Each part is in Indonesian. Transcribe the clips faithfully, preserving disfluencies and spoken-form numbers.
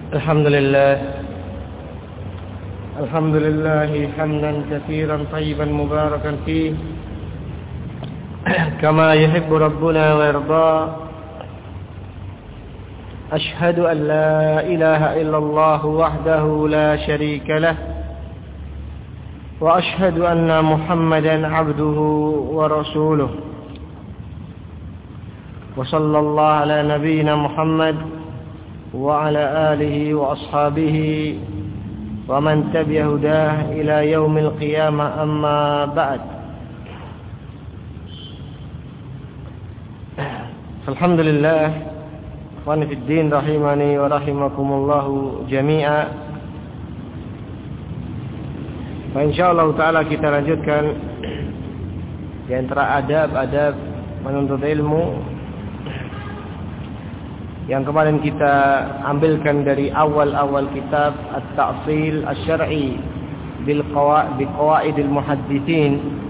الحمد لله الحمد لله حمدا كثيرا طيبا مباركا فيه كما يحب ربنا ويرضى. أشهد أن لا إله إلا الله وحده لا شريك له، وأشهد أن محمدا عبده ورسوله. وصلى الله على نبينا محمد وعلى آله وأصحابه ومن تبع هداه إلى يوم القيامة. أما بعد، الحمد لله ikhwani fid din rahimani wa rahimakumullahu jami'a. Wa insyaallah taala kita lanjutkan di antara adab-adab menuntut ilmu yang kemarin kita ambilkan dari awal-awal kitab At-Ta'sil Asy-Syar'i bil Qawaidil Muhadditsin.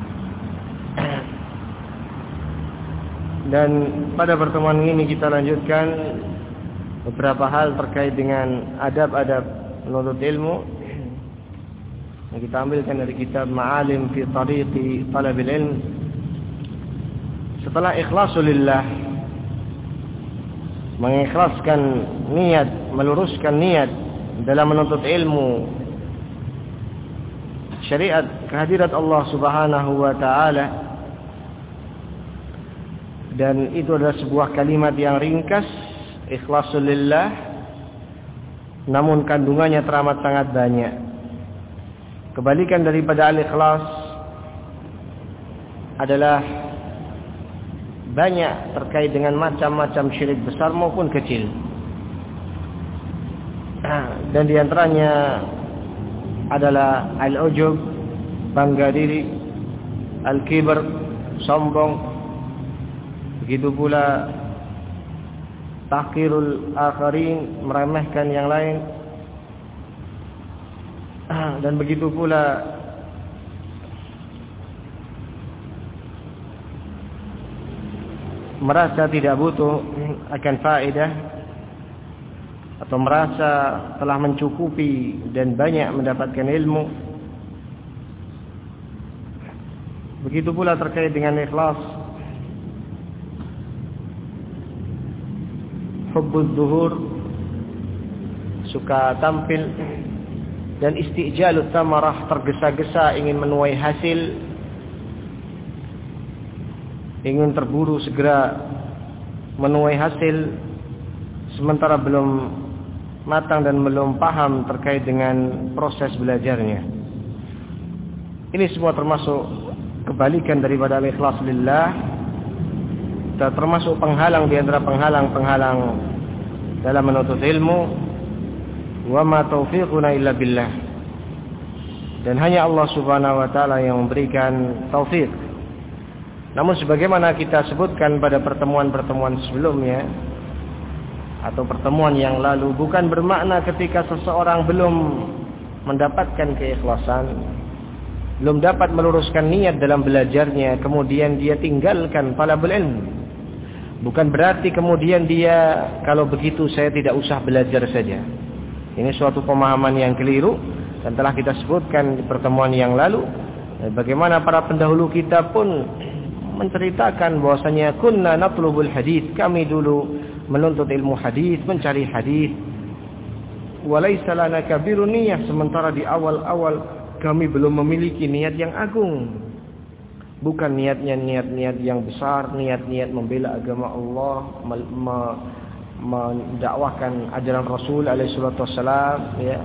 Dan pada pertemuan ini kita lanjutkan beberapa hal terkait dengan adab-adab menuntut ilmu yang kita ambilkan dari kitab Ma'alim fi Tariqi Talabil Ilm. Setelah ikhlasulillah, mengikhlaskan niat, meluruskan niat dalam menuntut ilmu syariat kehadirat Allah Subhanahu wa taala, dan itu adalah sebuah kalimat yang ringkas, ikhlasul lillah, namun kandungannya teramat sangat banyak. Kebalikan daripada al-ikhlas adalah banyak terkait dengan macam-macam syirik besar maupun kecil. Dan diantaranya adalah al-ujub, bangga diri, al-kibr, sombong. Begitu pula tahqirul akharin, meremehkan yang lain. Dan begitu pula merasa tidak butuh akan faedah, atau merasa telah mencukupi dan banyak mendapatkan ilmu. Begitu pula terkait dengan ikhlas, hubbuz zuhur, suka tampil, dan isti'jalut tamarah, tergesa-gesa ingin menuai hasil, ingin terburu segera menuai hasil sementara belum matang dan belum paham terkait dengan proses belajarnya. Ini semua termasuk kebalikan daripada al-ikhlas lillah, termasuk penghalang di antara penghalang-penghalang dalam menuntut ilmu. Wa ma taufiquna illa billah, dan hanya Allah Subhanahu wa taala yang memberikan taufik. Namun sebagaimana kita sebutkan pada pertemuan-pertemuan sebelumnya atau pertemuan yang lalu, bukan bermakna ketika seseorang belum mendapatkan keikhlasan, belum dapat meluruskan niat dalam belajarnya, kemudian dia tinggalkan talabul ilm. Bukan berarti kemudian dia, kalau begitu saya tidak usah belajar saja. Ini suatu pemahaman yang keliru, dan telah kita sebutkan di pertemuan yang lalu bagaimana para pendahulu kita pun menceritakan bahwasanya kunna natlubul hadis, kami dulu menuntut ilmu hadis, mencari hadis. Walaysa lana kabirun niyah, sementara di awal-awal kami belum memiliki niat yang agung. Bukan niatnya niat-niat yang besar, niat-niat membela agama Allah, mendakwahkan ajaran Rasul alaihi salatu wassalam, ya,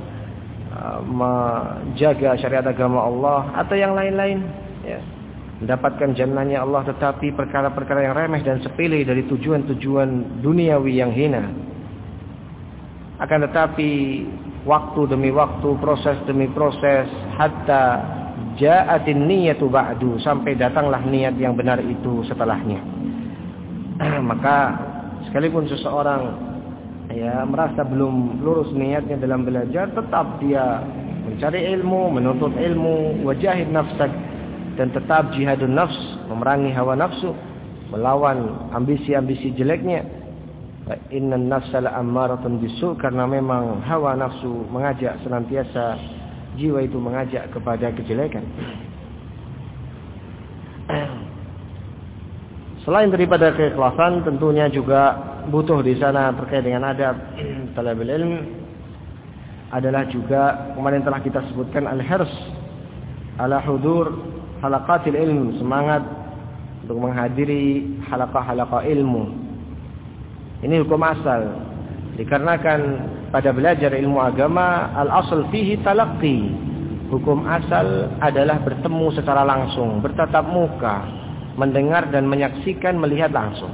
menjaga syariat agama Allah atau yang lain-lain, ya, mendapatkan jannahnya Allah, tetapi perkara-perkara yang remeh dan sepele dari tujuan-tujuan duniawi yang hina. Akan tetapi waktu demi waktu, proses demi proses, hatta ja'atin niyatu ba'du, sampai datanglah niat yang benar itu setelahnya. Maka sekalipun seseorang ya merasa belum lurus niatnya dalam belajar, tetap dia mencari ilmu, menuntut ilmu, wajahid nafsak, dan tetap jihadun nafs, memerangi hawa nafsu, melawan ambisi-ambisi jeleknya. Innan nafsa la'ammaratun bisu, karena memang hawa nafsu mengajak senantiasa, jiwa itu mengajak kepada kejelekan. Selain daripada keikhlasan, tentunya juga butuh di sana terkait dengan adab talabul ilm adalah juga kemarin telah kita sebutkan al-hirs ala hudur halaqatil ilm, semangat untuk menghadiri halaqah-halaqah ilmu. Ini hukum asal. Dikarenakan pada belajar ilmu agama al-asl fihi talaqqi. Hukum asal adalah bertemu secara langsung, bertatap muka, mendengar dan menyaksikan, melihat langsung.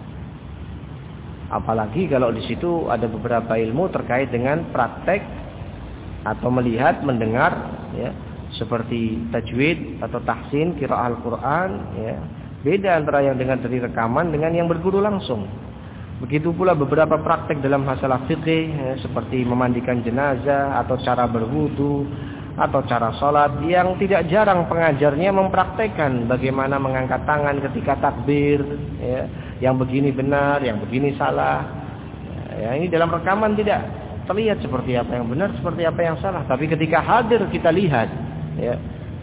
Apalagi kalau di situ ada beberapa ilmu terkait dengan praktek atau melihat, mendengar, ya, seperti tajwid atau tahsin, qiraah Al-Quran, ya. Beda antara yang dengar dari rekaman dengan yang berguru langsung. Begitu pula beberapa praktek dalam masalah fikih, ya, seperti memandikan jenazah atau cara berwudu atau cara sholat, yang tidak jarang pengajarnya mempraktekkan bagaimana mengangkat tangan ketika takbir, ya, yang begini benar, yang begini salah. Ya, ini dalam rekaman tidak terlihat seperti apa yang benar, seperti apa yang salah. Tapi ketika hadir kita lihat, ya.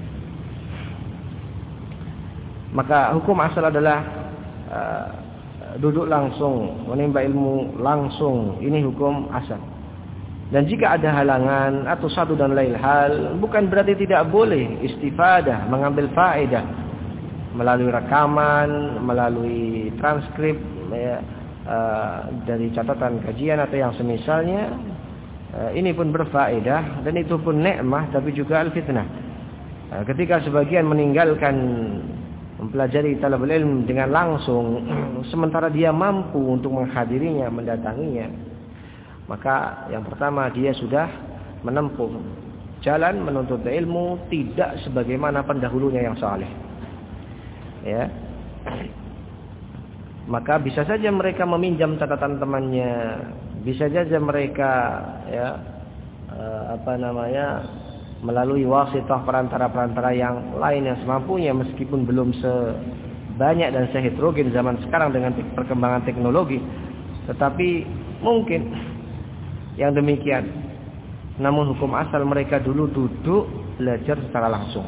Maka hukum asal adalah uh, duduk langsung, menimba ilmu langsung. Ini hukum asal. Dan jika ada halangan atau satu dan lain hal, bukan berarti tidak boleh istifadah, mengambil faedah melalui rekaman, melalui transkrip, ya, uh, dari catatan kajian atau yang semisalnya. Uh, ini pun berfaedah dan itu pun nikmah, tapi juga al-fitnah. Uh, ketika sebagian meninggalkan mempelajari talabul ilm dengan langsung, sementara dia mampu untuk menghadirinya, mendatanginya, maka yang pertama dia sudah menempuh jalan menuntut ilmu tidak sebagaimana pendahulunya yang saleh. Ya. Maka bisa saja mereka meminjam catatan temannya, bisa saja mereka, ya, apa namanya, melalui wasithah perantara-perantara yang lain yang semampunya, meskipun belum sebanyak dan seheterogen zaman sekarang dengan perkembangan teknologi, tetapi mungkin yang demikian. Namun hukum asal mereka dulu duduk belajar secara langsung.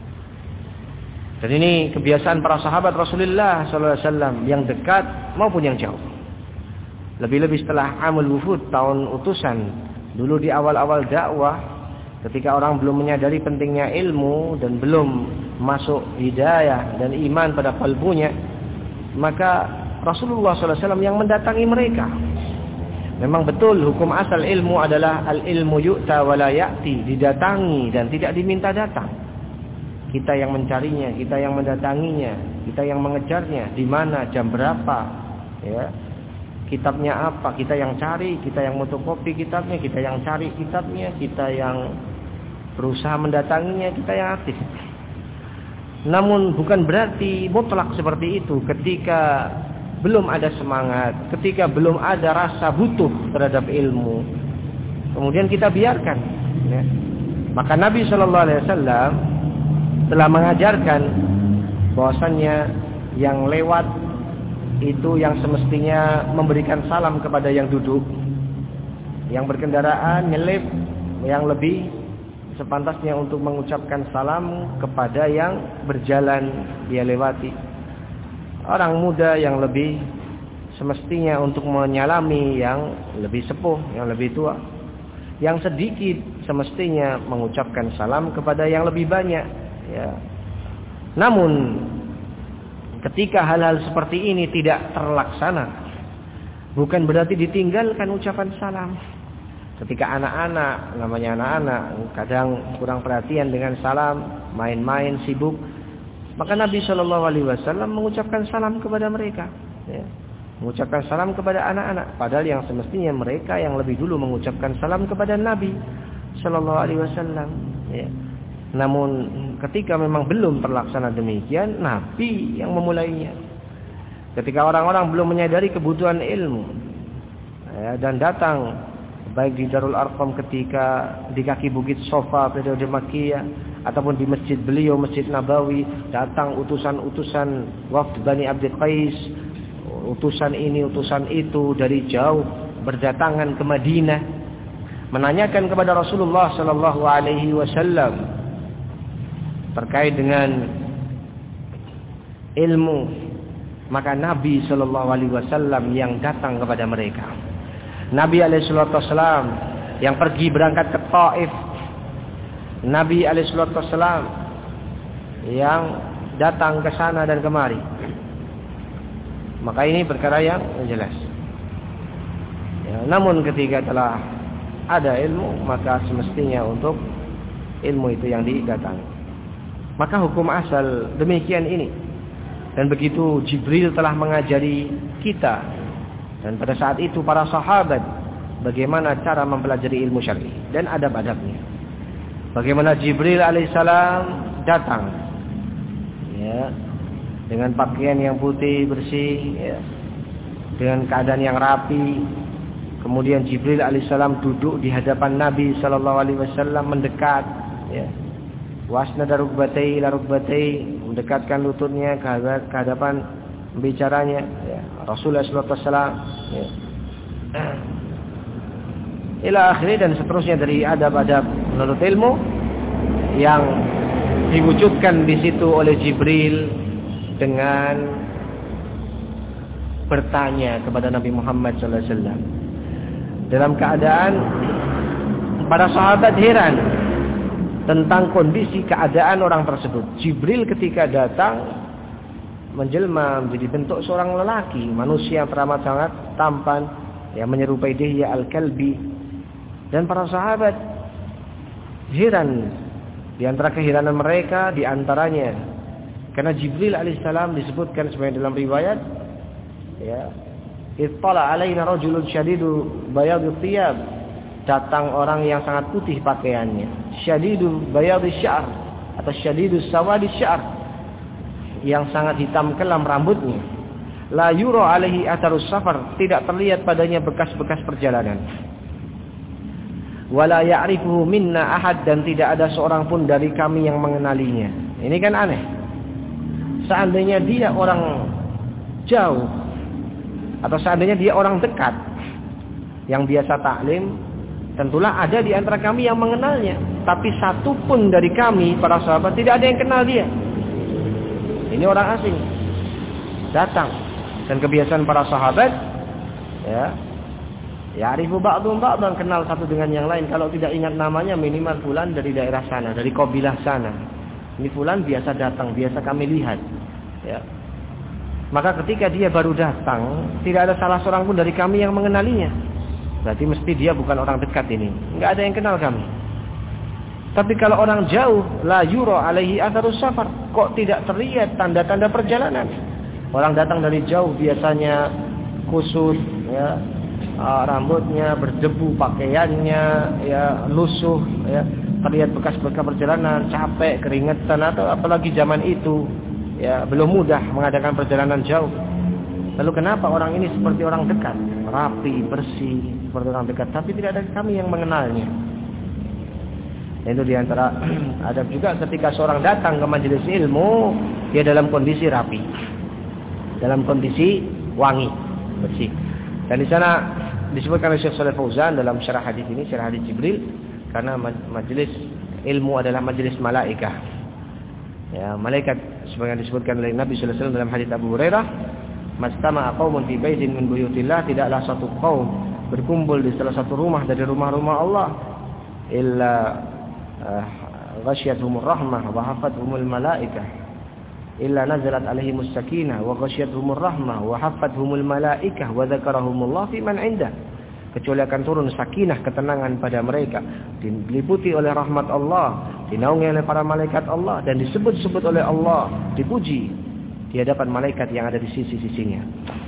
Dan ini kebiasaan para sahabat Rasulullah sallallahu alaihi wasallam yang dekat maupun yang jauh. Lebih-lebih setelah Amul Wufud, tahun utusan, dulu di awal-awal dakwah, ketika orang belum menyadari pentingnya ilmu dan belum masuk hidayah dan iman pada kalbunya, maka Rasulullah sallallahu alaihi wasallam yang mendatangi mereka. Memang betul hukum asal ilmu adalah al-ilmu yu'ta wa la ya'ti, didatangi dan tidak diminta datang. Kita yang mencarinya, kita yang mendatanginya, kita yang mengejarnya, di mana, jam berapa, ya. Kitabnya apa, kita yang cari, kita yang fotokopi kitabnya, kita yang cari kitabnya, kita yang berusaha mendatanginya, kita yang aktif. Namun bukan berarti mutlak seperti itu. Ketika belum ada semangat, ketika belum ada rasa butuh terhadap ilmu, kemudian kita biarkan, ya. Maka Nabi shallallahu alaihi wasallam telah mengajarkan bahwasannya yang lewat itu yang semestinya memberikan salam kepada yang duduk, yang berkendaraan nyelip, yang lebih sepantasnya untuk mengucapkan salam kepada yang berjalan dia lewati. Orang muda yang lebih semestinya untuk menyalami yang lebih sepuh, yang lebih tua. Yang sedikit semestinya mengucapkan salam kepada yang lebih banyak, ya. Namun ketika hal-hal seperti ini tidak terlaksana, bukan berarti ditinggalkan ucapan salam. Ketika anak-anak, namanya anak-anak, kadang kurang perhatian dengan salam, main-main, sibuk, maka Nabi shallallahu alaihi wasallam mengucapkan salam kepada mereka, ya. Mengucapkan salam kepada anak-anak, padahal yang semestinya mereka yang lebih dulu mengucapkan salam kepada Nabi shallallahu alaihi wasallam, ya. Namun ketika memang belum terlaksana demikian, Nabi yang memulainya. Ketika orang-orang belum menyadari kebutuhan ilmu, ya, dan datang baik di Darul Arqam ketika di kaki bukit Sofa periode Makkiyah, ataupun di masjid beliau, Masjid Nabawi, datang utusan-utusan wafd Bani Abdi Qais utusan ini, utusan itu dari jauh berdatangan ke Madinah menanyakan kepada Rasulullah sallallahu alaihi wasallam terkait dengan ilmu, maka Nabi sallallahu alaihi wasallam yang datang kepada mereka. Nabi alaihi wasallam yang pergi berangkat ke Taif. Nabi alaihi wasallam yang datang ke sana dan kemari. Maka ini perkara yang jelas. Ya, namun ketika telah ada ilmu, maka semestinya untuk ilmu itu yang didatangi. Maka hukum asal demikian ini. Dan begitu Jibril telah mengajari kita, dan pada saat itu para sahabat, bagaimana cara mempelajari ilmu syar'i dan adab-adabnya. Bagaimana Jibril alaihissalam datang, ya, dengan pakaian yang putih bersih, ya, dengan keadaan yang rapi. Kemudian Jibril alaihissalam duduk di hadapan Nabi sallallahu alaihi wasallam, mendekat, ya. Wasnada rukbatai ila rukbatai, mendekatkan lututnya ke hadapan bicaranya, ya. Rasulullah sallallahu alaihi wasallam, ya. Ila akhirnya dan seterusnya dari adab-adab menurut ilmu yang diwujudkan di situ oleh Jibril dengan bertanya kepada Nabi Muhammad sallallahu alaihi wasallam dalam keadaan para sahabat heran tentang kondisi keadaan orang tersebut. Jibril ketika datang menjelma menjadi bentuk seorang lelaki, manusia yang teramat sangat tampan, yang menyerupai Dihya al-Kalbi, dan para sahabat heran. Di antara keheranan mereka, di antaranya karena Jibril alaihissalam disebutkan sebagai dalam riwayat, ya, ittala alaina rajulun syadidu bayadul thiyab, datang orang yang sangat putih pakaiannya, syadidu bayadul sya'r atau syadidu sawadi sya'r, yang sangat hitam kelam rambutnya, la yura alaihi atharus safar, tidak terlihat padanya bekas-bekas perjalanan, wala ya'rifuhu minna ahad, dan tidak ada seorang pun dari kami yang mengenalinya. Ini kan aneh. Seandainya dia orang jauh atau seandainya dia orang dekat yang biasa taklim, tentulah ada di antara kami yang mengenalnya. Tapi satu pun dari kami para sahabat tidak ada yang kenal dia. Ini orang asing datang, dan kebiasaan para sahabat, ya, ya'rifu ba'dhum ba'dhan, kenal satu dengan yang lain. Kalau tidak ingat namanya, minimal fulan dari daerah sana, dari kabilah sana. Ini fulan biasa datang, biasa kami lihat, ya. Maka ketika dia baru datang, tidak ada salah seorang pun dari kami yang mengenalinya. Berarti mesti dia bukan orang dekat ini. Enggak ada yang kenal kami. Tapi kalau orang jauh, la yura alaihi atharus safar, kok tidak terlihat tanda-tanda perjalanan. Orang datang dari jauh biasanya kusut, ya, uh, rambutnya berdebu, pakaiannya ya lusuh, ya, terlihat bekas-bekas perjalanan, capek, keringetan, atau apalagi zaman itu, ya, belum mudah mengadakan perjalanan jauh. Lalu kenapa orang ini seperti orang dekat, rapi, bersih, seperti orang dekat, tapi tidak ada kami yang mengenalnya. Itu diantara adab juga ketika seorang datang ke majelis ilmu, dia dalam kondisi rapi, dalam kondisi wangi, bersih. Dan di sana disebutkan oleh Syekh Shalih Fauzan dalam syarah hadis ini, syarah hadis Jibril, karena majelis ilmu adalah majelis malaikah. Ya, malaikat sebagaimana disebutkan oleh Nabi sallallahu alaihi wasallam dalam hadis Abu Hurairah, "Mastama'a qaumun fi baitin min buyutillah", tidaklah satu kaum berkumpul di salah satu rumah dari rumah-rumah Allah, illa ghasyiyatuhumur rahmah wa hafathumul malaikah, illa nazalat alaihimus sakinah wa ghasyiyatuhumur rahmah wa hafathumul malaikah wa dzakarahumullah fi man 'indah, kecuali akan turun sakinah, ketenangan pada mereka, diliputi oleh rahmat Allah, dinaungi oleh para malaikat Allah, dan disebut-sebut oleh Allah, dipuji di hadapan malaikat yang ada di sisi-sisinya.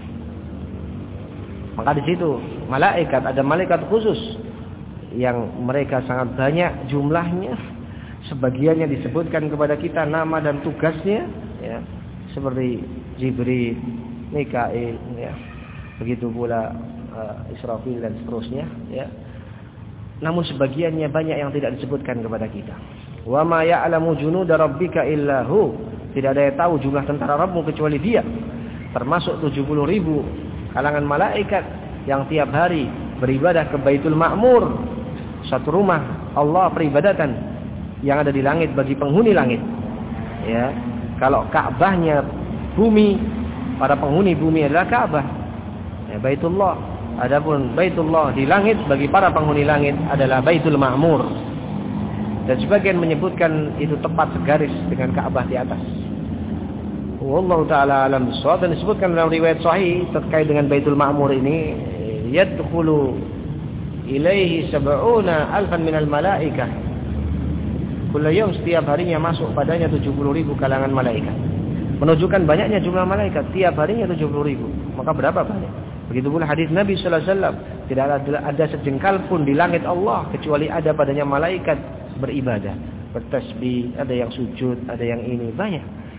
Maka di situ malaikat, ada malaikat khusus yang mereka sangat banyak jumlahnya, sebagiannya disebutkan kepada kita nama dan tugasnya, ya, seperti Jibril, Mikail, ya, begitu pula uh, Israfil dan seterusnya, ya. Namun sebagiannya banyak yang tidak disebutkan kepada kita. Wa ma ya'lamu junuda rabbika illa hu, tidak ada yang tahu jumlah tentara Rabbmu kecuali Dia. termasuk tujuh puluh ribu kalangan malaikat yang tiap hari beribadah ke Baitul Ma'mur, satu rumah Allah peribadatan yang ada di langit bagi penghuni langit. Ya, kalau Ka'bahnya bumi, para penghuni bumi adalah Ka'bah, ya, Baitullah. Adapun Baitullah di langit bagi para penghuni langit adalah Baitul Ma'mur. Dan sebagian menyebutkan itu tepat segaris dengan Ka'bah di atas. Wallahu ta'ala alam bissawab. Dan disebutkan dalam riwayat sahih terkait dengan Baitul Ma'mur ini, yadkhulu ilaihi sab'una alfan minal malaikah. Kullu yawm, setiap harinya masuk padanya tujuh puluh ribu kalangan malaikat. Menunjukkan banyaknya jumlah malaikat, tiap harinya tujuh puluh ribu. Maka berapa banyak? Begitu pula hadis Nabi sallallahu alaihi wasallam, tidak ada, ada sejengkal pun di langit Allah kecuali ada padanya malaikat beribadah, bertasbih, ada yang sujud, ada yang ini, banyak.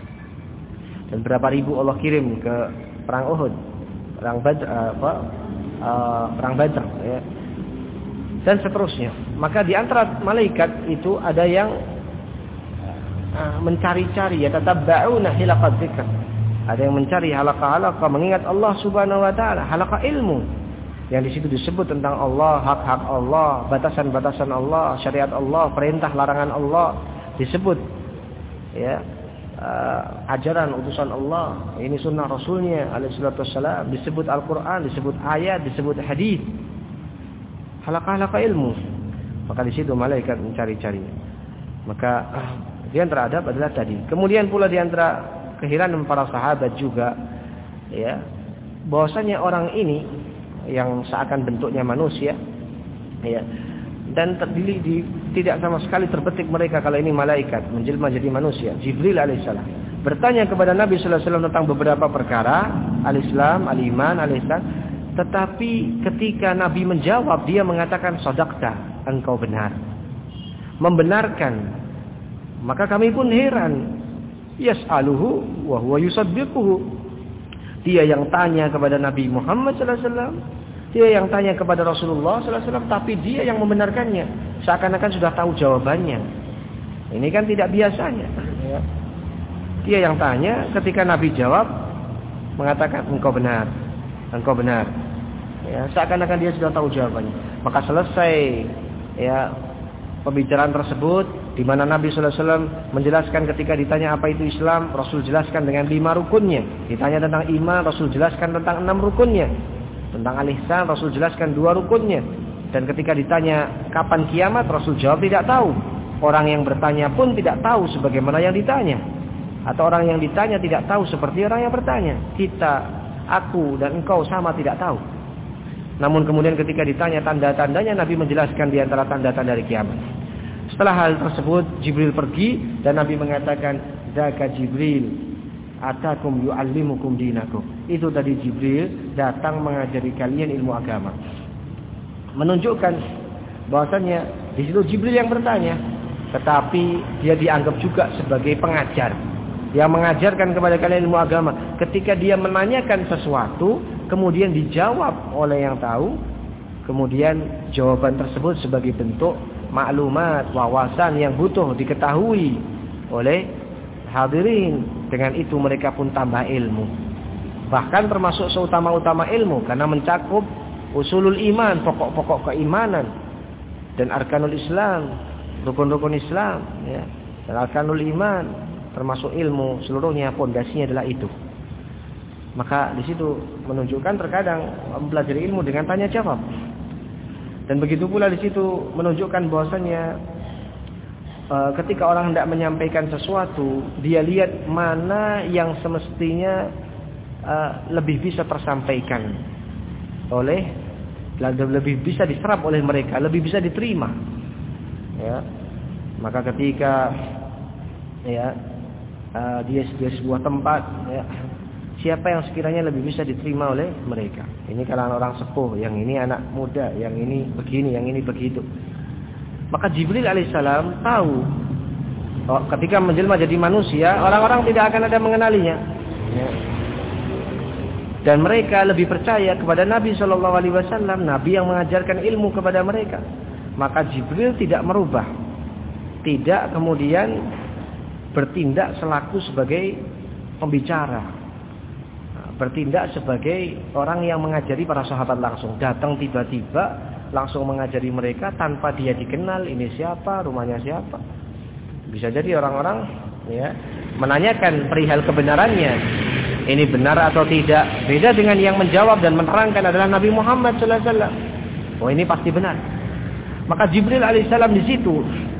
Dan berapa ribu Allah kirim ke perang Uhud, perang Badr, apa, uh, perang Badr, ya. Dan seterusnya. Maka di antara malaikat itu ada yang uh, mencari-cari, ya, tatabba'una hilaqad dzikr. Ada yang mencari halaqah-halaqah mengingat Allah Subhanahu wa taala, halaqah ilmu. Yang di situ disebut tentang Allah, hak-hak Allah, batasan-batasan Allah, syariat Allah, perintah larangan Allah, disebut, ya, uh, ajaran utusan Allah, ini sunnah Rasulnya alaihi salatu wassalam, disebut Al-Qur'an, disebut ayat, disebut hadis. Halaqah-halaqah ilmu. Maka di situ malaikat mencari-carinya. Maka uh, di antara adab adalah tadi. Kemudian pula di antara keheranan para sahabat juga, ya, bahwasanya orang ini yang seakan bentuknya manusia, ya, dan terdiri di, tidak sama sekali terbetik mereka kalau ini malaikat menjelma jadi manusia. Jibril alaihissalam bertanya kepada Nabi sallallahu alaihi wasallam tentang beberapa perkara, al-Islam, al-Iman, al-Ihsan, tetapi ketika Nabi menjawab, dia mengatakan shadaqta, engkau benar, membenarkan. Maka kami pun heran, yas'aluhu wa huwa yusaddiquhu. Dia yang tanya kepada Nabi Muhammad sallallahu alaihi wasallam, dia yang tanya kepada Rasulullah sallallahu alaihi wasallam, tapi dia yang membenarkannya, seakan-akan sudah tahu jawabannya. Ini kan tidak biasanya, ya. Dia yang tanya, ketika Nabi jawab mengatakan engkau benar, engkau benar, ya, seakan-akan dia sudah tahu jawabannya. Maka selesai, ya, pembicaraan tersebut, di mana Nabi sallallahu alaihi wasallam menjelaskan ketika ditanya apa itu Islam, Rasul jelaskan dengan lima rukunnya. Ditanya tentang iman, Rasul jelaskan tentang enam rukunnya. Tentang al-ihsan, Rasul jelaskan dua rukunnya. Dan ketika ditanya kapan kiamat, Rasul jawab tidak tahu. Orang yang bertanya pun tidak tahu sebagaimana yang ditanya. Atau orang yang ditanya tidak tahu seperti orang yang bertanya. Kita, aku dan engkau sama tidak tahu. Namun kemudian ketika ditanya tanda-tandanya, Nabi menjelaskan di antara tanda-tanda dari kiamat. Setelah hal tersebut, Jibril pergi dan Nabi mengatakan, "Zaka Jibril, atakum yu'allimukum dinakum." Itu tadi Jibril datang mengajari kalian ilmu agama. Menunjukkan bahwasanya di situ Jibril yang bertanya, tetapi dia dianggap juga sebagai pengajar. Yang mengajarkan kepada kalian ilmu agama. Ketika dia menanyakan sesuatu, kemudian dijawab oleh yang tahu, kemudian jawaban tersebut sebagai bentuk maklumat, wawasan yang butuh diketahui oleh hadirin. Dengan itu mereka pun tambah ilmu. Bahkan termasuk seutama-utama ilmu, karena mencakup usulul iman, pokok-pokok keimanan, dan arkanul Islam, rukun-rukun Islam, ya, dan arkanul iman, termasuk ilmu seluruhnya, pondasinya adalah itu. Maka di situ menunjukkan terkadang mempelajari ilmu dengan tanya jawab. Dan begitu pula di situ menunjukkan bahwasanya e, ketika orang hendak menyampaikan sesuatu, dia lihat mana yang semestinya e, lebih bisa tersampaikan oleh, lebih bisa diserap oleh mereka, lebih bisa diterima. Ya. Maka ketika, ya, e, dia di sebuah tempat, ya, siapa yang sekiranya lebih bisa diterima oleh mereka? Ini kalangan orang sepuh, yang ini anak muda, yang ini begini, yang ini begitu. Maka Jibril alaihissalam tahu, oh, ketika menjelma jadi manusia, orang-orang tidak akan ada mengenalinya. Ya. Dan mereka lebih percaya kepada Nabi shallallahu alaihi wasallam, Nabi yang mengajarkan ilmu kepada mereka. Maka Jibril tidak merubah, tidak kemudian bertindak selaku sebagai pembicara. bertindak sebagai orang yang mengajari para sahabat langsung. Datang tiba-tiba langsung mengajari mereka tanpa dia dikenal ini siapa, rumahnya siapa. Bisa jadi orang-orang ya menanyakan perihal kebenarannya. Ini benar atau tidak? Beda dengan yang menjawab dan menerangkan adalah Nabi Muhammad sallallahu alaihi wasallam. Oh, ini pasti benar. Maka Jibril alaihissalam di situ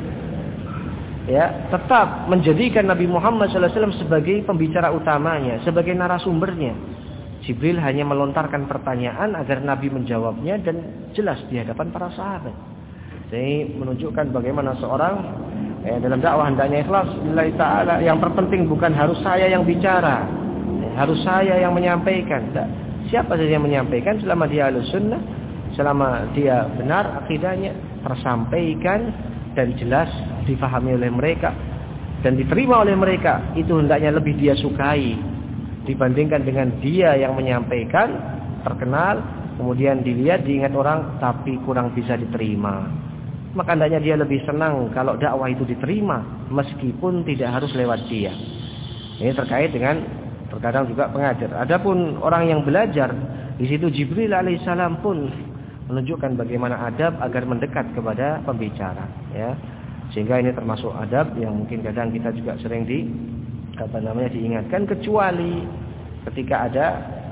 ya tetap menjadikan Nabi Muhammad sallallahu alaihi wasallam sebagai pembicara utamanya, sebagai narasumbernya. Jibril hanya melontarkan pertanyaan agar Nabi menjawabnya dan jelas di hadapan para sahabat. Ini menunjukkan bagaimana seorang ya, dalam dakwah hendaknya ikhlas lillahi ta'ala. Yang terpenting bukan harus saya yang bicara, ya, harus saya yang menyampaikan. Tidak. Siapa saja yang menyampaikan selama dia ahlus sunnah, selama dia benar akidahnya, tersampaikan dan jelas difahami oleh mereka dan diterima oleh mereka, itu hendaknya lebih dia sukai dibandingkan dengan dia yang menyampaikan, terkenal, kemudian dilihat, diingat orang, tapi kurang bisa diterima. Maka hendaknya dia lebih senang kalau dakwah itu diterima, meskipun tidak harus lewat dia. Ini terkait dengan terkadang juga pengajar. Adapun orang yang belajar, di situ Jibril alaihissalam pun menunjukkan bagaimana adab agar mendekat kepada pembicara. Ya, sehingga ini termasuk adab yang mungkin kadang kita juga sering di apa namanya diingatkan, kecuali ketika ada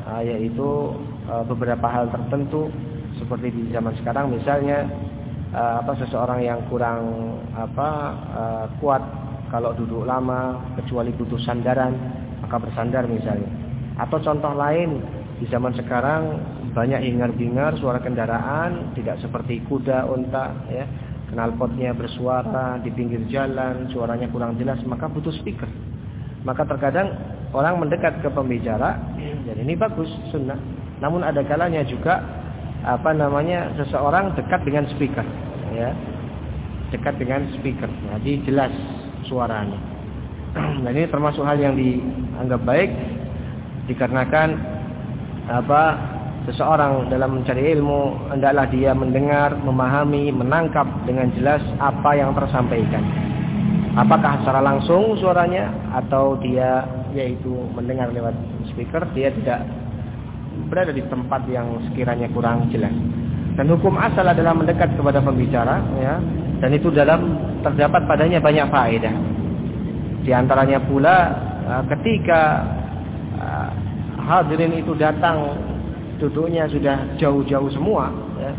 yaitu beberapa hal tertentu seperti di zaman sekarang, misalnya Uh, apa seseorang yang kurang apa uh, kuat kalau duduk lama, kecuali butuh sandaran maka bersandar misalnya. Atau contoh lain, di zaman sekarang banyak hingar-bingar suara kendaraan, tidak seperti kuda, unta ya, knalpotnya bersuara di pinggir jalan, suaranya kurang jelas, maka butuh speaker. Maka terkadang orang mendekat ke pembicara, dan ini bagus sunnah. Namun ada kalanya juga apa namanya seseorang dekat dengan speaker, ya, dekat dengan speaker, jadi jelas suaranya. Nah, ini termasuk hal yang dianggap baik dikarenakan apa seseorang dalam mencari ilmu hendaklah dia mendengar, memahami, menangkap dengan jelas apa yang tersampaikan. Apakah secara langsung suaranya atau dia yaitu mendengar lewat speaker, dia tidak berada di tempat yang sekiranya kurang jelas. Dan hukum asal adalah mendekat kepada pembicara, ya, dan itu dalam terdapat padanya banyak faedah. Di antaranya pula ketika hadirin itu datang, duduknya sudah jauh-jauh semua, ya,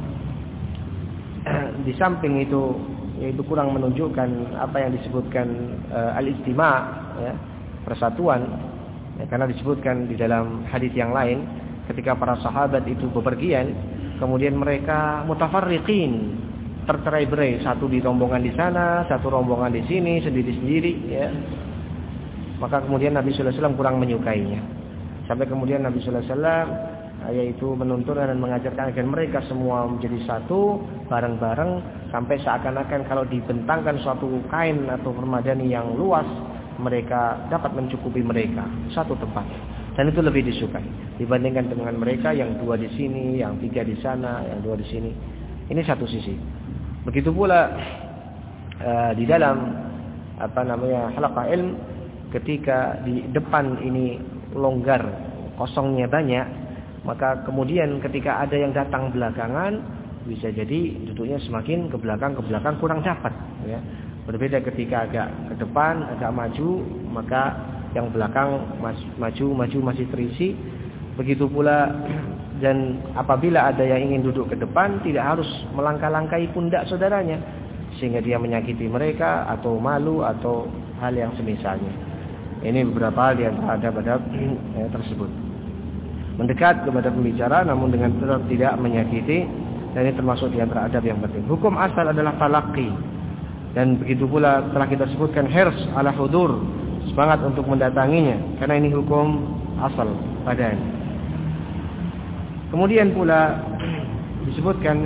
di samping itu yaitu kurang menunjukkan apa yang disebutkan uh, al-istima', ya, persatuan, ya, karena disebutkan di dalam hadis yang lain ketika para sahabat itu bepergian, kemudian mereka mutafarriqin, tercerai-berai, satu di rombongan di sana, satu rombongan di sini, sendiri-sendiri, ya. Maka kemudian Nabi sallallahu alaihi wasallam kurang menyukainya. Sampai kemudian Nabi sallallahu alaihi wasallam yaitu menuntun dan mengajarkan agar mereka semua menjadi satu, bareng-bareng, sampai seakan-akan kalau dibentangkan suatu kain atau permadani yang luas, mereka dapat mencukupi mereka satu tempat. Dan itu lebih disukai dibandingkan dengan mereka yang dua di sini, yang tiga di sana, yang dua di sini. Ini satu sisi. Begitu pula uh, di dalam apa namanya halaqah ilm, ketika di depan ini longgar, kosongnya banyak, maka kemudian ketika ada yang datang belakangan, bisa jadi duduknya semakin ke belakang ke belakang kurang dapat, ya. Berbeda ketika agak ke depan, agak maju, maka yang belakang maju maju masih terisi. Begitu pula, dan apabila ada yang ingin duduk ke depan, tidak harus melangkah-langkahi pundak saudaranya sehingga dia menyakiti mereka atau malu atau hal yang semisalnya. Ini beberapa hal yang ada pada eh, tersebut. Mendekat kepada pembicara namun dengan tetap tidak menyakiti, dan ini termasuk di antara adab yang penting. Hukum asal adalah talaqi, dan begitu pula telah kita sebutkan hirs ala hudur, semangat untuk mendatanginya, karena ini hukum asal padanya. Kemudian pula disebutkan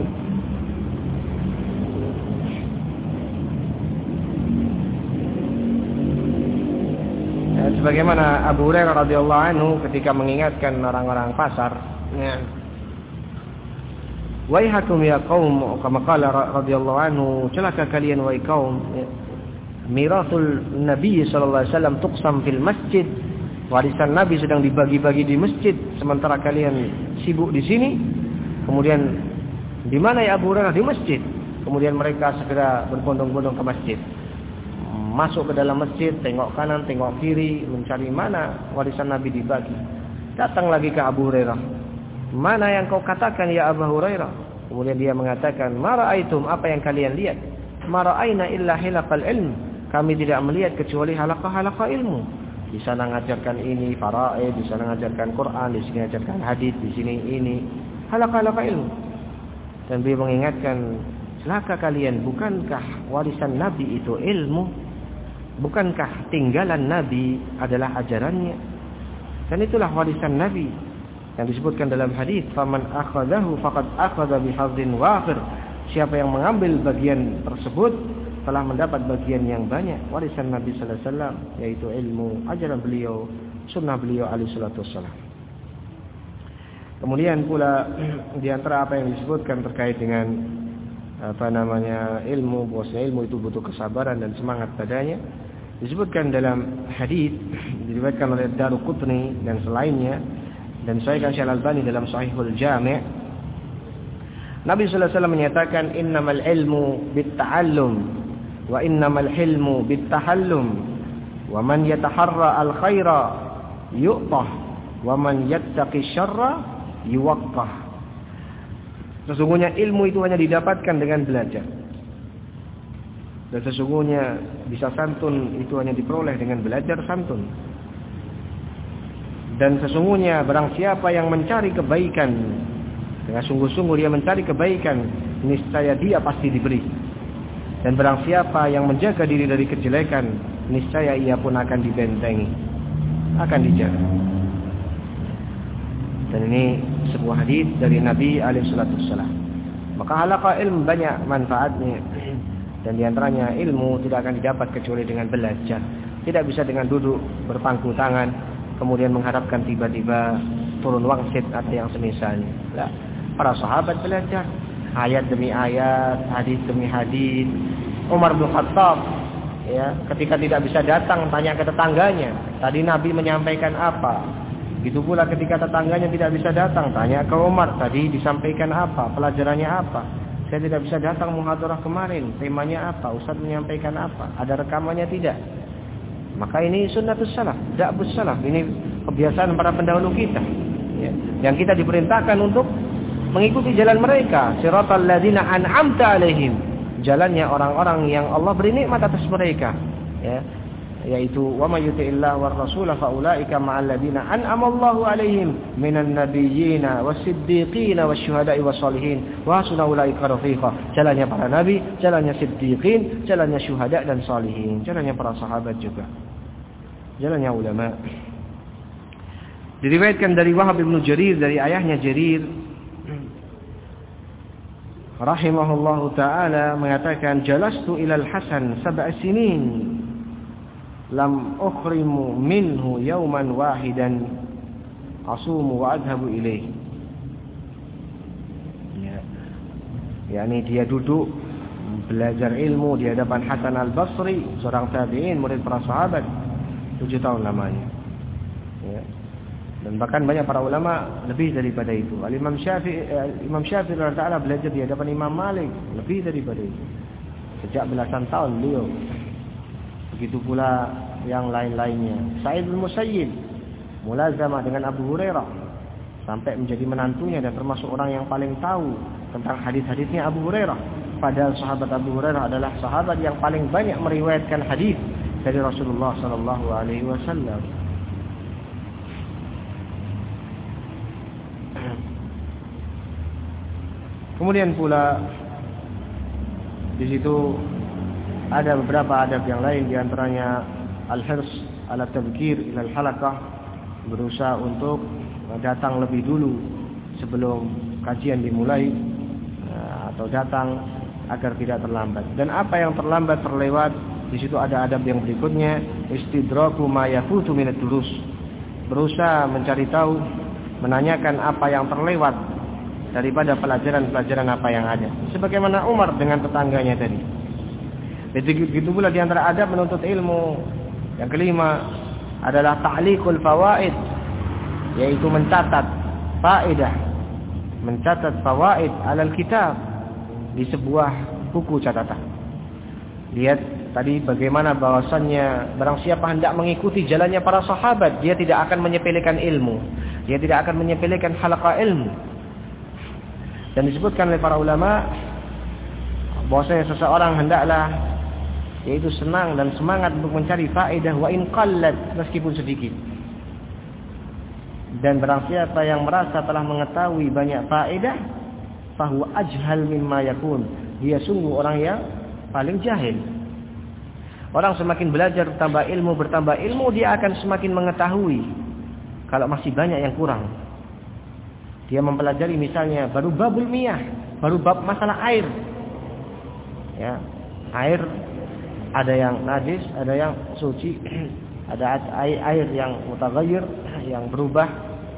ya, sebagaimana Abu Hurairah radhiyallahu anhu ketika mengingatkan orang-orang pasar, ya, waihakum ya qaum, kama qala radhiyallahu anhu, celaka kalian wahai kaum, ya, mirathul Nabi sallallahu alaihi wasallam tuqsam fil masjid Warisan Nabi sedang dibagi-bagi di masjid, sementara kalian sibuk di sini. Kemudian di mana ya Abu Hurairah? Di masjid. Kemudian mereka segera berbondong-bondong ke masjid. Masuk ke dalam masjid, tengok kanan, tengok kiri, mencari mana warisan Nabi dibagi. Datang lagi ke Abu Hurairah. Mana yang kau katakan ya Abu Hurairah? Kemudian dia mengatakan, "Ma ra'aitum," apa yang kalian lihat? "Ma ra'aina illa hilaqal ilm." Kami tidak melihat kecuali halaqah-halaqah ilmu. Di sana mengajarkan ini faraid, di sana mengajarkan Quran, di sini mengajarkan hadis, di sini ini halaqah-halaqah ilmu. Dan beliau mengingatkan, celaka kalian, bukankah warisan Nabi itu ilmu? Bukankah tinggalan Nabi adalah ajarannya? Dan itulah warisan Nabi yang disebutkan dalam hadis, "Faman akhadahu faqad akhadha bihadzin wafir." Siapa yang mengambil bagian tersebut telah mendapat bagian yang banyak. Warisan Nabi sallallahu alaihi wasallam yaitu ilmu, ajaran beliau, sunnah beliau alaihi salatu wassalam. Kemudian pula di antara apa yang disebutkan terkait dengan apa namanya ilmu, bahwasanya ilmu itu butuh kesabaran dan semangat padanya, disebutkan dalam hadis diriwayatkan oleh Daruqutni dan selainnya, dan Sahih Syekh Al-Albani dalam Sahihul Jami'. Nabi sallallahu alaihi wasallam menyatakan, "Innamal ilmu bit-ta'allum wa innamal hilmu bit-tahallum wa man yataharra al-khaira yu'tah wa man yattaqi syarra yuwaqqah." Sesungguhnya ilmu itu hanya didapatkan dengan belajar. Dan sesungguhnya bisa santun itu hanya diperoleh dengan belajar santun. Dan sesungguhnya barang siapa yang mencari kebaikan dengan sungguh-sungguh dia mencari kebaikan, niscaya dia pasti diberi. Dan barang siapa yang menjaga diri dari kejelekan, niscaya ia pun akan dibentengi, akan dijaga. Dan ini sebuah hadis dari Nabi alaihi salatu wassalam. Maka halaqah ilmu banyak manfaatnya. Dan diantaranya ilmu tidak akan didapat kecuali dengan belajar. Tidak bisa dengan duduk berpangku tangan kemudian mengharapkan tiba-tiba turun wangsit atau yang semisalnya. Lah, para sahabat belajar ayat demi ayat, hadis demi hadis. Umar bin Khattab ya, ketika tidak bisa datang tanya ke tetangganya, tadi Nabi menyampaikan apa? Begitu pula ketika tetangganya tidak bisa datang, tanya ke Umar, tadi disampaikan apa? Pelajarannya apa? Saya tidak bisa datang muhadarah kemarin, temanya apa? Ustaz menyampaikan apa? Ada rekamannya tidak? Maka ini sunnatus salaf, da'bus salaf. Ini kebiasaan para pendahulu kita ya, yang kita diperintahkan untuk mengikuti jalan mereka, siratal ladzina an'amta alaihim, jalannya orang-orang yang Allah beri nikmat atas mereka ya, yaitu wa may yuti'illah war rasul fa ulaika ma'al ladzina an'amallahu alaihim minan nabiyyina was-siddiqin wasyuhada'i was-shalihin wa hasuna ulaika rafiqa. Jalannya para nabi, jalannya siddiqin, jalannya syuhada dan salihin, jalannya para sahabat juga, jalannya ulama. Diriwayatkan dari Wahab bin Jarir dari ayahnya Jarir rahimahullahu ta'ala mengatakan, "Jalastu ilal Hasan sab'a sinin lam ukhrimu minhu yawman wahidan asumu wa adhabu ilaih." Ya. Yani dia duduk belajar ilmu di hadapan Hasan al-Basri, seorang tabi'in, murid para sahabat, tujuh tahun lamanya. Ya. Dan bahkan banyak para ulama lebih daripada itu. Al-Imam Syafi'i, Imam Syafi'i radhiyallahu ta'ala belajar di hadapan Imam Malik lebih daripada itu. Sejak belasan tahun beliau. Begitu pula yang lain-lainnya. Sa'id bin Musayyib mulazamah dengan Abu Hurairah sampai menjadi menantunya dan termasuk orang yang paling tahu tentang hadis-hadisnya Abu Hurairah. Padahal sahabat Abu Hurairah adalah sahabat yang paling banyak meriwayatkan hadis dari Rasulullah sallallahu alaihi wasallam. Kemudian pula di situ ada beberapa adab yang lain, di antaranya al-hirs ala tabkir ila al-halaqah, berusaha untuk datang lebih dulu sebelum kajian dimulai atau datang agar tidak terlambat. Dan apa yang terlambat terlewat, di situ ada adab yang berikutnya, istidraku ma yafutu minad durus, berusaha mencari tahu, menanyakan apa yang terlewat daripada pelajaran-pelajaran apa yang ada. Sebagaimana Umar dengan tetangganya tadi. Begitu pula di antara adab menuntut ilmu. Yang kelima, adalah ta'liqul fawaid, yaitu mencatat faedah, mencatat fawaid alal kitab di sebuah buku catatan. Lihat tadi bagaimana bahwasannya barang siapa hendak mengikuti jalannya para sahabat, dia tidak akan menyepelekan ilmu, dia tidak akan menyepelekan halaqah ilmu. Dan disebutkan oleh para ulama bahwasanya seseorang hendaklah yaitu senang dan semangat untuk mencari faedah wa in qallat, meskipun sedikit. Dan barang siapa yang merasa telah mengetahui banyak faedah, fahuwa ajhal mimma yakun, dia sungguh orang yang paling jahil. Orang semakin belajar bertambah ilmu, bertambah ilmu, dia akan semakin mengetahui kalau masih banyak yang kurang. Dia mempelajari misalnya baru babul miyah, baru bab masalah air. Ya, air ada yang najis, ada yang suci, ada air, air yang mutaghayyir, yang berubah.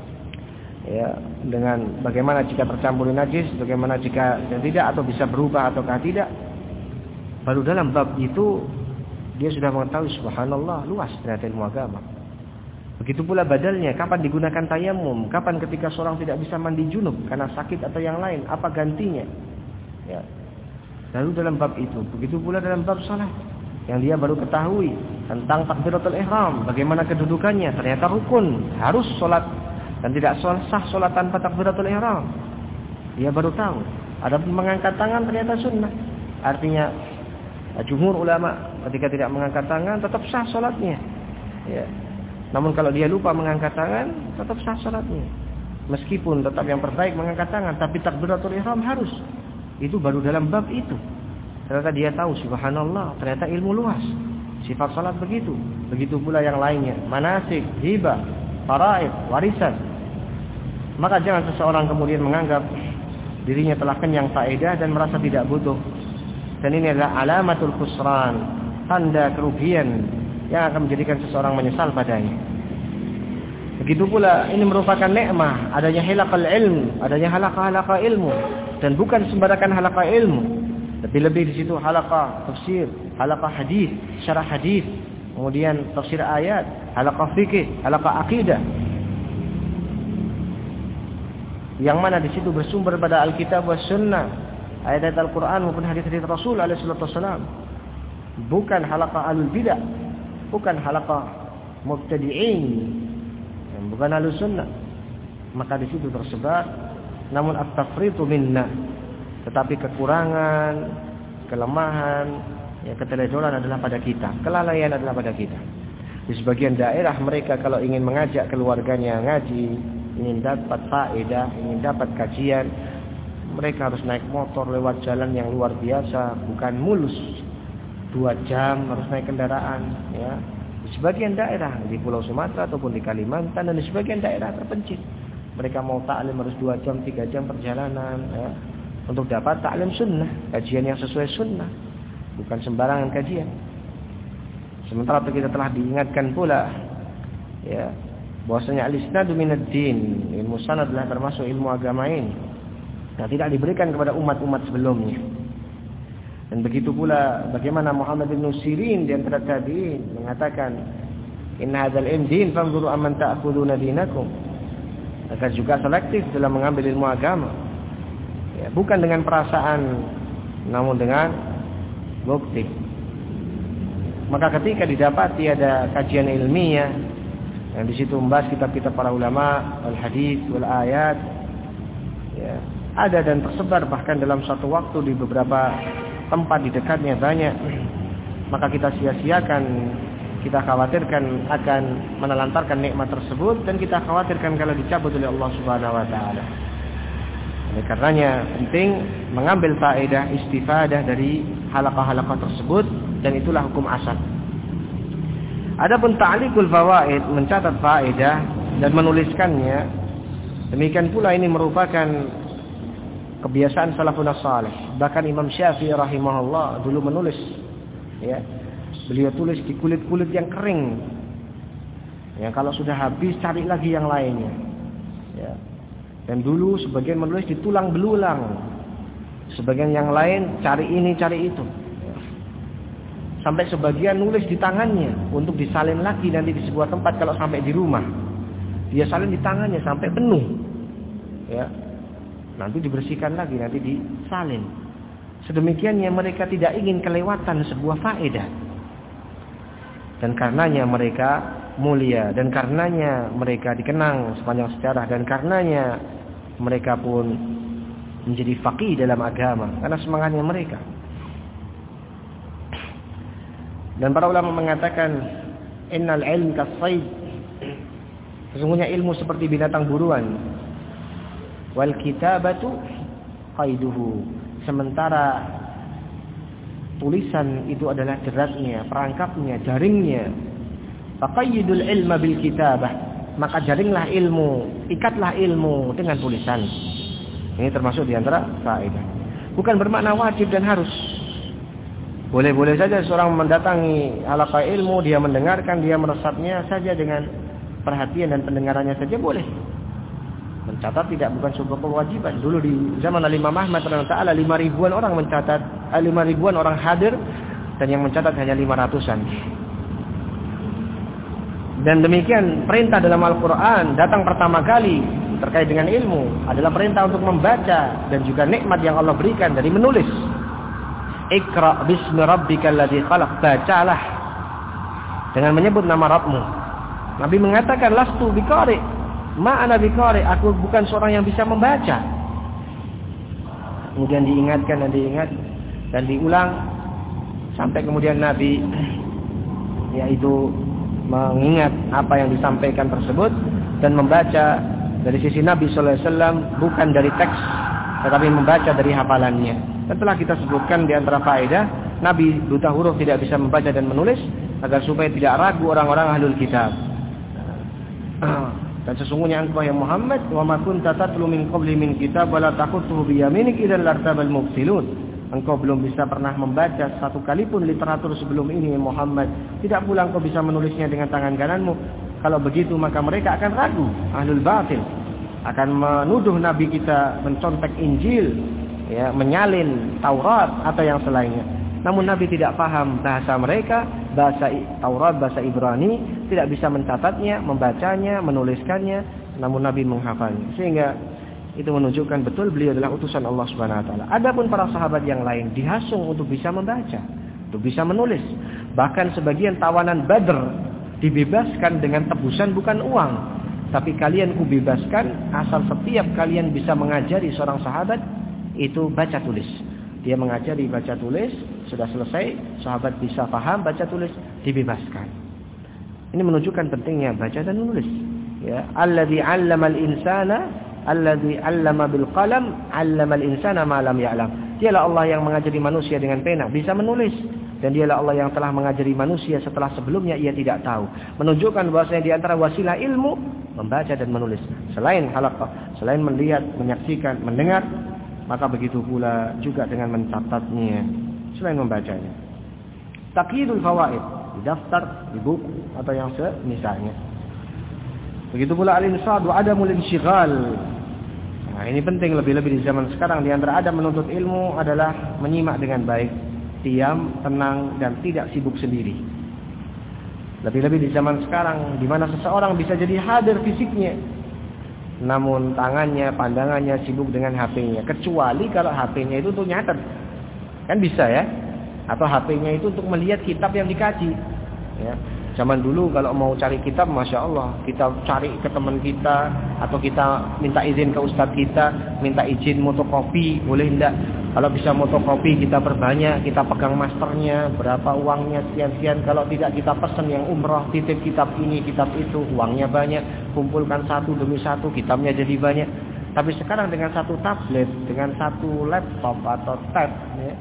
Ya, dengan bagaimana jika tercampur najis, bagaimana jika tidak, atau bisa berubah ataukah tidak. Baru dalam bab itu dia sudah mengetahui, subhanallah, luas ternyata ilmu agama. Begitu pula badalnya, kapan digunakan tayamum, kapan ketika seorang tidak bisa mandi junub karena sakit atau yang lain, apa gantinya. Ya. Lalu dalam bab itu, begitu pula dalam bab salat, yang dia baru ketahui tentang takbiratul ihram, bagaimana kedudukannya, ternyata rukun, harus salat dan tidak sah salat tanpa takbiratul ihram. Dia baru tahu. Adapun mengangkat tangan ternyata sunnah. Artinya jumhur ulama ketika tidak mengangkat tangan tetap sah salatnya. Ya. Namun kalau dia lupa mengangkat tangan, tetap sah salatnya. Meskipun tetap yang terbaik mengangkat tangan, tapi takbiratul ihram harus. Itu baru dalam bab itu. Ternyata dia tahu, subhanallah, ternyata ilmu luas. Sifat salat begitu. Begitu pula yang lainnya, manasik, hibah, faraid, warisan. Maka jangan seseorang kemudian menganggap dirinya telah kenyang faedah dan merasa tidak butuh. Dan ini adalah alamatul khusran, tanda kerugian yang akan menjadikan seseorang menyesal padanya. Begitu pula ini merupakan nikmah, adanya halaqal ilm, adanya halaqah-halaqah ilmu, dan bukan sembarangan halaqah ilmu. Lebih-lebih di situ halaqah tafsir, halaqah hadis, syarah hadis, kemudian tafsir ayat, halaqah fikih, halaqah akidah. Yang mana di situ bersumber pada Alkitab was sunnah, ayat-ayat Al-Qur'an maupun hadis-hadis Rasul alaihi wasallam. Bukan halaqah alul bidah, bukan halaqah mubtadi'in, bukan ahlus sunnah. Maka di situ tersebar, namun at-tafritu minna, tetapi kekurangan, kelemahan, ya, keteledoran adalah pada kita, kelalaian adalah pada kita. Di sebagian daerah mereka kalau ingin mengajak keluarganya ngaji, ingin dapat faedah, ingin dapat kajian, mereka harus naik motor lewat jalan yang luar biasa, bukan mulus dua jam harus naik kendaraan, ya. Di sebagian daerah di Pulau Sumatera ataupun di Kalimantan dan di sebagian daerah terpencil, mereka mau taklim harus dua jam, tiga jam perjalanan, ya, untuk dapat taklim sunnah, kajian yang sesuai sunnah, bukan sembarangan kajian. Sementara itu kita telah diingatkan pula, ya, bahwasanya al-isnadu minad din, ilmu sanad adalah termasuk ilmu agama ini, yang tidak diberikan kepada umat-umat sebelumnya. Dan begitu pula bagaimana Muhammad bin Sirin di antara tabi'in mengatakan, inna hadzal ilm din fanzuru amman ta'khuduna dinakum. Agar juga selektif dalam mengambil ilmu agama, ya, bukan dengan perasaan namun dengan bukti. Maka ketika didapati ada kajian ilmiah yang di situ membahas kitab-kitab para ulama, al-hadis wal ayat, ya, ada dan tersebar bahkan dalam satu waktu di beberapa tempat di dekatnya banyak, maka kita sia-siakan, kita khawatirkan akan menelantarkan nikmat tersebut, dan kita khawatirkan kalau dicabut oleh Allah Subhanahu wa taala. Oleh karenanya penting mengambil faedah, istifadah dari halaqah-halaqah tersebut, dan itulah hukum asal. Adapun ta'liqul fawaid, mencatat faedah dan menuliskannya, demikian pula ini merupakan kebiasaan salafun salih. Bahkan Imam Syafi'i rahimahullah dulu menulis, ya, beliau tulis di kulit-kulit yang kering, yang kalau sudah habis cari lagi yang lainnya, ya. Dan dulu sebagian menulis di tulang belulang, sebagian yang lain cari ini cari itu, ya. Sampai sebagian nulis di tangannya untuk disalin lagi nanti di sebuah tempat kalau sampai di rumah. Dia salin di tangannya sampai penuh. Ya. Nanti dibersihkan lagi, nanti disalin. Sedemikiannya mereka tidak ingin kelewatan sebuah faedah. Dan karenanya mereka mulia, dan karenanya mereka dikenang sepanjang sejarah, dan karenanya mereka pun menjadi faqih dalam agama karena semangatnya mereka. Dan para ulama mengatakan innal ilm kas-sayd, sesungguhnya ilmu seperti binatang buruan, wal kitabatu qaiduhu, sementara tulisan itu adalah jeratnya, perangkapnya, jaringnya. Faqayyidul ilma bil kitabah, maka jaringlah ilmu, ikatlah ilmu dengan tulisan. Ini termasuk di antara faedah. Bukan bermakna wajib dan harus. Boleh-boleh saja seorang mendatangi halaqah ilmu, dia mendengarkan, dia meresapnya saja dengan perhatian dan pendengarannya saja boleh. Mencatat tidak bukan sebuah kewajiban. Dulu di zaman Imam Ahmad radhiyallahu taala lima ribuan orang mencatat, lima ribuan orang hadir dan yang mencatat hanya lima ratusan. Dan demikian perintah dalam Al-Qur'an datang pertama kali terkait dengan ilmu adalah perintah untuk membaca dan juga nikmat yang Allah berikan dari menulis. Iqra bismi rabbikal ladzi khalaq, bacalah dengan menyebut nama Rabbmu. Nabi mengatakan lastu biqari, ma ana biqari, aku bukan seorang yang bisa membaca. Kemudian diingatkan dan diingat dan diulang sampai kemudian Nabi yaitu mengingat apa yang disampaikan tersebut dan membaca dari sisi Nabi sallallahu alaihi wasallam, bukan dari teks tetapi membaca dari hafalannya. Dan telah kita sebutkan di antara faedah Nabi buta huruf tidak bisa membaca dan menulis agar supaya tidak ragu orang-orang ahlul kitab. Dan sesungguhnya engkau ya Muhammad, wa ma kunta tatlu min qabli min kitab wa la taqutuhu bi yaminik idzal lartabal mubtilun. Engkau belum bisa pernah membaca satu kali pun literatur sebelum ini ya Muhammad. Tidak pula engkau bisa menulisnya dengan tangan kananmu. Kalau begitu maka mereka akan ragu, ahlul batil akan menuduh Nabi kita mencontek Injil, ya, menyalin Taurat atau yang selainnya. Namun Nabi tidak paham bahasa mereka, bahasa Taurat, bahasa Ibrani, tidak bisa mencatatnya, membacanya, menuliskannya, namun Nabi menghafalnya. Sehingga itu menunjukkan betul beliau adalah utusan Allah Subhanahu wa taala. Adapun para sahabat yang lain dihasung untuk bisa membaca, untuk bisa menulis. Bahkan sebagian tawanan Badr dibebaskan dengan tebusan bukan uang, tapi kalian kubebaskan asal setiap kalian bisa mengajari seorang sahabat itu baca tulis. Dia mengajari baca tulis, sudah selesai, sahabat bisa paham baca tulis, dibebaskan. Ini menunjukkan pentingnya baca dan menulis. Ya, alladzi 'allamal insana, alladzi 'allama bil qalam, 'allamal insana ma lam ya'lam. Dialah Allah yang mengajari manusia dengan pena, bisa menulis. Dan dialah Allah yang telah mengajari manusia setelah sebelumnya ia tidak tahu. Menunjukkan bahwasanya di antara wasilah ilmu membaca dan menulis. Selain halaqah, selain melihat, menyaksikan, mendengar, maka begitu pula juga dengan mencatatnya, selain membacanya. Taqyidul fawaid, di daftar, di buku atau yang semisalnya. Begitu pula al-insad wa adamul insyighal. Nah, ini penting lebih-lebih di zaman sekarang. Di antara adab menuntut ilmu adalah menyimak dengan baik, diam, tenang dan tidak sibuk sendiri. Lebih-lebih di zaman sekarang di mana seseorang bisa jadi hadir fisiknya, namun tangannya, pandangannya sibuk dengan H P-nya. Kecuali kalau H P-nya itu untuk nyatet. Kan bisa ya. Atau H P-nya itu untuk melihat kitab yang dikaji. Ya. Zaman dulu kalau mau cari kitab, Masya Allah, kita cari ke teman kita, atau kita minta izin ke ustadz kita, minta izin motokopi, boleh enggak? Kalau bisa motokopi kita perbanyak, kita pegang masternya, berapa uangnya, sekian-sekian. Kalau tidak kita pesan yang umrah, titip kitab ini, kitab itu, uangnya banyak, kumpulkan satu demi satu, kitabnya jadi banyak. Tapi sekarang dengan satu tablet, dengan satu laptop atau tab, ya,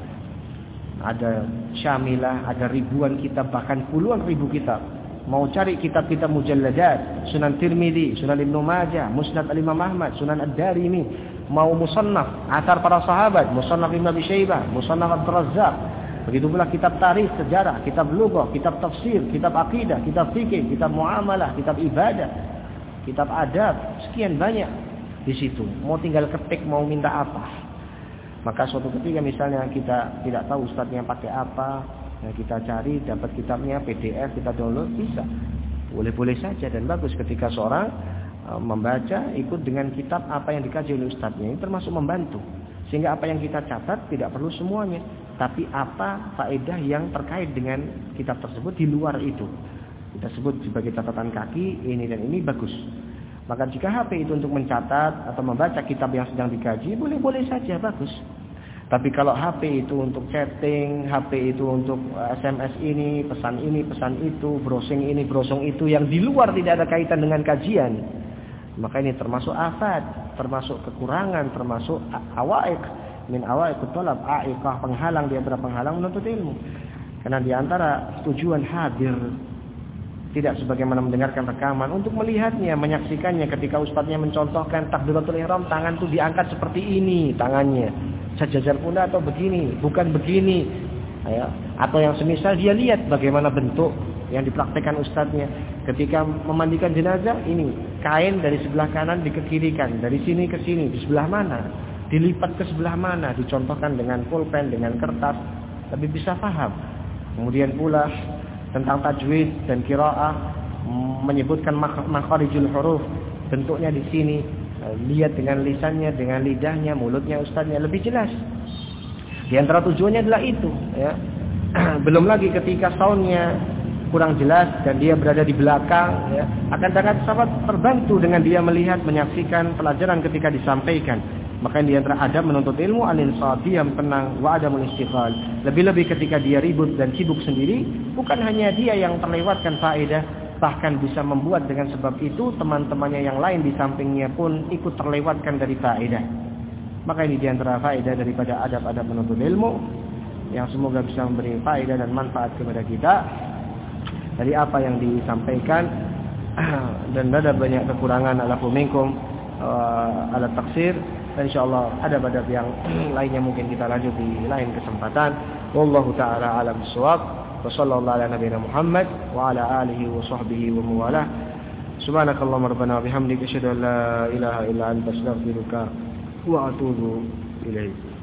ada syamilah, ada ribuan kitab, bahkan puluhan ribu kitab. Mau cari kitab-kitab mujalladat, Sunan Tirmidzi, Sunan Ibnu Majah, Musnad Al-Imam Ahmad, Sunan Ad-Darimi, mau musannaf, athar para sahabat, musannaf Ibnu Abi Syaibah, musannaf Abdul Razzaq. Begitu pula kitab tarikh, sejarah, kitab lughah, kitab tafsir, kitab akidah, kitab fikih, kitab muamalah, kitab ibadah, kitab adab, sekian banyak di situ. Mau tinggal ketik, mau minta apa. Maka suatu ketika misalnya kita tidak tahu ustadznya pakai apa, Nah, kita cari dapat kitabnya P D F, kita download, bisa. Boleh-boleh saja dan bagus ketika seorang uh, membaca ikut dengan kitab apa yang dikaji oleh ustadznya. Ini termasuk membantu. Sehingga apa yang kita catat tidak perlu semuanya, tapi apa faedah yang terkait dengan kitab tersebut di luar itu. Kita sebut sebagai catatan kaki, ini dan ini bagus. Maka jika H P itu untuk mencatat atau membaca kitab yang sedang dikaji, boleh-boleh saja, bagus. Tapi kalau H P itu untuk chatting, H P itu untuk S M S ini, pesan ini, pesan itu, browsing ini, browsing itu yang di luar tidak ada kaitan dengan kajian, maka ini termasuk afat, termasuk kekurangan, termasuk awaik min awaik tolab, aikah, penghalang di antara penghalang menuntut ilmu. Karena di antara tujuan hadir tidak sebagaimana mendengarkan rekaman, untuk melihatnya, menyaksikannya ketika ustadznya mencontohkan takbiratul ihram, tangan itu diangkat seperti ini tangannya. Sejajar pula atau begini, bukan begini, ya. Atau yang semisal dia lihat bagaimana bentuk yang dipraktekkan ustadznya ketika memandikan jenazah. Ini kain dari sebelah kanan dikekirikan, dari sini ke sini, di sebelah mana, dilipat ke sebelah mana, dicontohkan dengan pulpen, dengan kertas, tapi bisa paham. Kemudian pula tentang tajwid dan qiraah, menyebutkan makharijul huruf, bentuknya di sini. Lihat dengan lisannya, dengan lidahnya, mulutnya ustadznya lebih jelas. Di antara tujuannya adalah itu, ya. Belum lagi ketika soundnya kurang jelas dan dia berada di belakang, ya, akan sangat sangat terbantu dengan dia melihat, menyaksikan pelajaran ketika disampaikan. Maka di antara adab menuntut ilmu al-insat, diam, tenang, wa adamul istighal. Lebih-lebih ketika dia ribut dan sibuk sendiri, bukan hanya dia yang terlewatkan faedah, bahkan bisa membuat dengan sebab itu teman-temannya yang lain di sampingnya pun ikut terlewatkan dari faedah. Maka ini diantara faedah daripada adab-adab menuntut ilmu yang semoga bisa memberi faedah dan manfaat kepada kita dari apa yang disampaikan. Dan ada banyak kekurangan, alafu minkum uh, ala taksir, dan insyaallah adab-adab yang lainnya mungkin kita lanjut di lain kesempatan. Wallahu taala alam bissawab. Wassallallahu ala nabiyina Muhammad wa ala alihi wa sahbihi wa mawalah. Subhanakallahumma rabbana wa bihamdika asyhadu an la ilaha illa anta astaghfiruka wa atubu ilaik.